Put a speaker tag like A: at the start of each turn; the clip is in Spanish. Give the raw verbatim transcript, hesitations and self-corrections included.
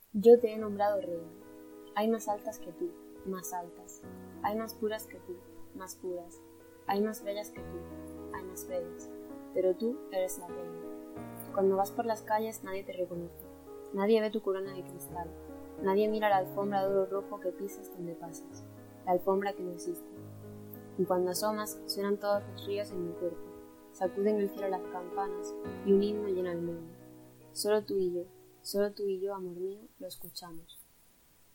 A: Yo te he nombrado reina. Hay más altas que tú, más altas. Hay más puras que tú, más puras. Hay más bellas que tú, hay más bellas. Pero tú eres la reina. Cuando vas por las calles nadie te reconoce. Nadie ve tu corona de cristal. Nadie mira la alfombra de oro rojo que pisas donde pasas. La alfombra que no existe. Y cuando asomas, suenan todos los ríos en mi cuerpo. Sacuden el cielo las campanas y un himno llena el mundo. Solo tú y yo, solo tú y yo, amor mío, lo escuchamos.